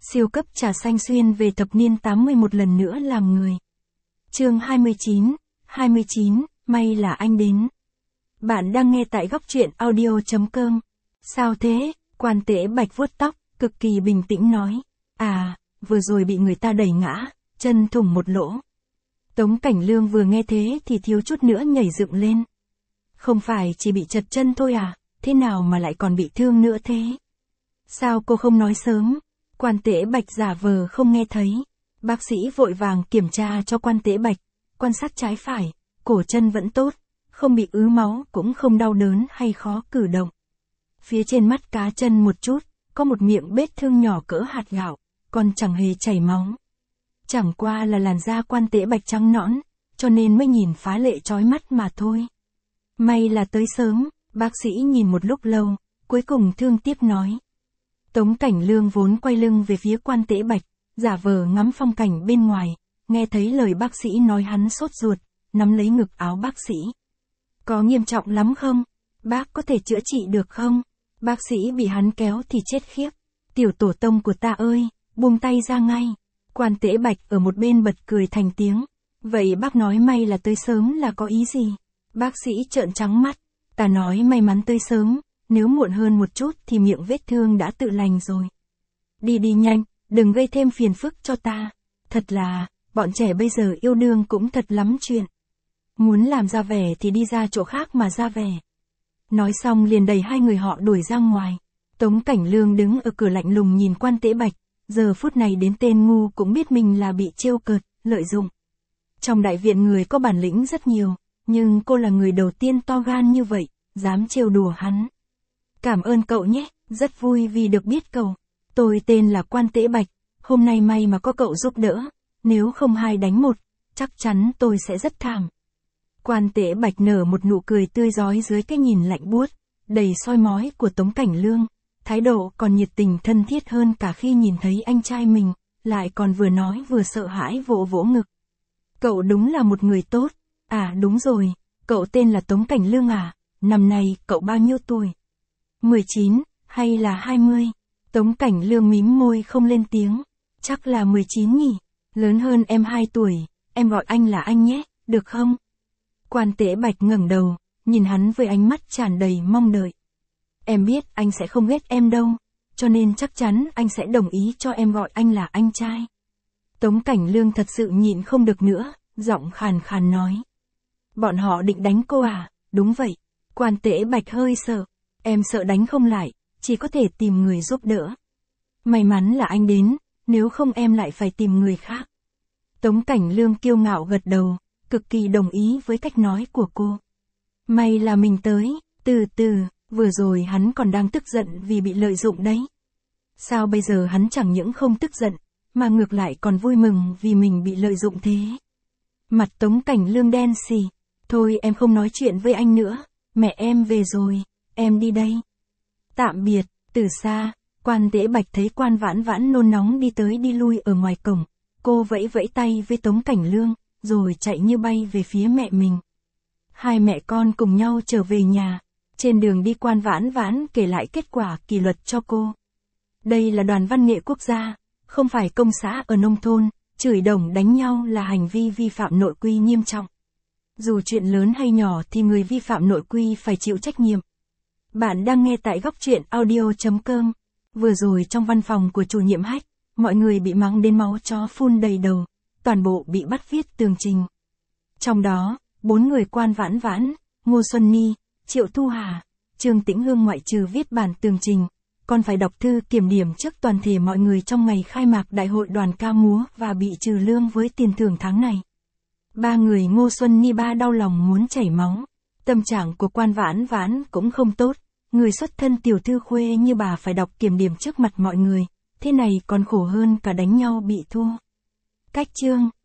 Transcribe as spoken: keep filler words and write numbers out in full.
Siêu cấp trà xanh xuyên về thập niên tám mươi một lần nữa làm người. Chương hai mươi chín, hai mươi chín, may là anh đến. Bạn đang nghe tại góc truyện audio chấm com. Sao thế? Quan Tế Bạch vuốt tóc, cực kỳ bình tĩnh nói. À, vừa rồi bị người ta đẩy ngã, chân thủng một lỗ. Tống Cảnh Lương vừa nghe thế thì thiếu chút nữa nhảy dựng lên. Không phải chỉ bị chật chân thôi à, thế nào mà lại còn bị thương nữa thế? Sao cô không nói sớm? Quan Tế Bạch giả vờ không nghe thấy. Bác sĩ vội vàng kiểm tra cho Quan Tế Bạch, quan sát trái phải, cổ chân vẫn tốt, không bị ứ máu cũng không đau đớn hay khó cử động. Phía trên mắt cá chân một chút, có một miệng vết thương nhỏ cỡ hạt gạo, còn chẳng hề chảy máu. Chẳng qua là làn da Quan Tế Bạch trắng nõn, cho nên mới nhìn phá lệ chói mắt mà thôi. May là tới sớm, bác sĩ nhìn một lúc lâu, cuối cùng thương tiếc nói. Tống Cảnh Lương vốn quay lưng về phía Quan Tế Bạch, giả vờ ngắm phong cảnh bên ngoài, nghe thấy lời bác sĩ nói hắn sốt ruột, nắm lấy ngực áo bác sĩ. Có nghiêm trọng lắm không? Bác có thể chữa trị được không? Bác sĩ bị hắn kéo thì chết khiếp. Tiểu tổ tông của ta ơi, buông tay ra ngay. Quan Tế Bạch ở một bên bật cười thành tiếng. Vậy bác nói may là tới sớm là có ý gì? Bác sĩ trợn trắng mắt. Ta nói may mắn tới sớm, nếu muộn hơn một chút thì miệng vết thương đã tự lành rồi. Đi đi nhanh, đừng gây thêm phiền phức cho ta. Thật là, bọn trẻ bây giờ yêu đương cũng thật lắm chuyện. Muốn làm ra vẻ thì đi ra chỗ khác mà ra vẻ. Nói xong liền đẩy hai người họ đuổi ra ngoài. Tống Cảnh Lương đứng ở cửa lạnh lùng nhìn Quan Tế Bạch, giờ phút này đến tên ngu cũng biết mình là bị trêu cợt, lợi dụng. Trong đại viện người có bản lĩnh rất nhiều, nhưng cô là người đầu tiên to gan như vậy, dám trêu đùa hắn. Cảm ơn cậu nhé, rất vui vì được biết cậu. Tôi tên là Quan Tế Bạch, hôm nay may mà có cậu giúp đỡ, nếu không hai đánh một, chắc chắn tôi sẽ rất thảm. Quan Tế Bạch nở một nụ cười tươi rói dưới cái nhìn lạnh buốt, đầy soi mói của Tống Cảnh Lương, thái độ còn nhiệt tình thân thiết hơn cả khi nhìn thấy anh trai mình, lại còn vừa nói vừa sợ hãi vỗ vỗ ngực. Cậu đúng là một người tốt, à đúng rồi, cậu tên là Tống Cảnh Lương à, năm nay cậu bao nhiêu tuổi? mười chín, hay là hai mươi? Tống Cảnh Lương mím môi không lên tiếng, chắc là mười chín nhỉ, lớn hơn em hai tuổi, em gọi anh là anh nhé, được không? Quan Tế Bạch ngẩng đầu, nhìn hắn với ánh mắt tràn đầy mong đợi. Em biết anh sẽ không ghét em đâu, cho nên chắc chắn anh sẽ đồng ý cho em gọi anh là anh trai. Tống Cảnh Lương thật sự nhịn không được nữa, giọng khàn khàn nói. Bọn họ định đánh cô à? Đúng vậy. Quan Tế Bạch hơi sợ. Em sợ đánh không lại, chỉ có thể tìm người giúp đỡ. May mắn là anh đến, nếu không em lại phải tìm người khác. Tống Cảnh Lương kiêu ngạo gật đầu, cực kỳ đồng ý với cách nói của cô. May là mình tới, từ từ, vừa rồi hắn còn đang tức giận vì bị lợi dụng đấy. Sao bây giờ hắn chẳng những không tức giận, mà ngược lại còn vui mừng vì mình bị lợi dụng thế. Mặt Tống Cảnh Lương đen xì, thôi em không nói chuyện với anh nữa, mẹ em về rồi, em đi đây. Tạm biệt. Từ xa, Quan Tế Bạch thấy Quan Vãn Vãn nôn nóng đi tới đi lui ở ngoài cổng, cô vẫy vẫy tay với Tống Cảnh Lương, rồi chạy như bay về phía mẹ mình. Hai mẹ con cùng nhau trở về nhà, trên đường đi Quan Vãn Vãn kể lại kết quả kỷ luật cho cô. Đây là đoàn văn nghệ quốc gia, không phải công xã ở nông thôn, chửi đồng đánh nhau là hành vi vi phạm nội quy nghiêm trọng. Dù chuyện lớn hay nhỏ thì người vi phạm nội quy phải chịu trách nhiệm. Bạn đang nghe tại góc truyện audio chấm com. Vừa rồi trong văn phòng của chủ nhiệm Hách, mọi người bị mắng đến máu chó phun đầy đầu, toàn bộ bị bắt viết tường trình. Trong đó, bốn người Quan Vãn Vãn, Ngô Xuân Ni, Triệu Thu Hà, Trương Tĩnh Hương ngoại trừ viết bản tường trình, còn phải đọc thư kiểm điểm trước toàn thể mọi người trong ngày khai mạc đại hội đoàn ca múa và bị trừ lương với tiền thưởng tháng này. Ba người Ngô Xuân Ni ba đau lòng muốn chảy máu. Tâm trạng của Quan Vãn Vãn cũng không tốt, người xuất thân tiểu thư khuê như bà phải đọc kiểm điểm trước mặt mọi người, thế này còn khổ hơn cả đánh nhau bị thua. Cách chương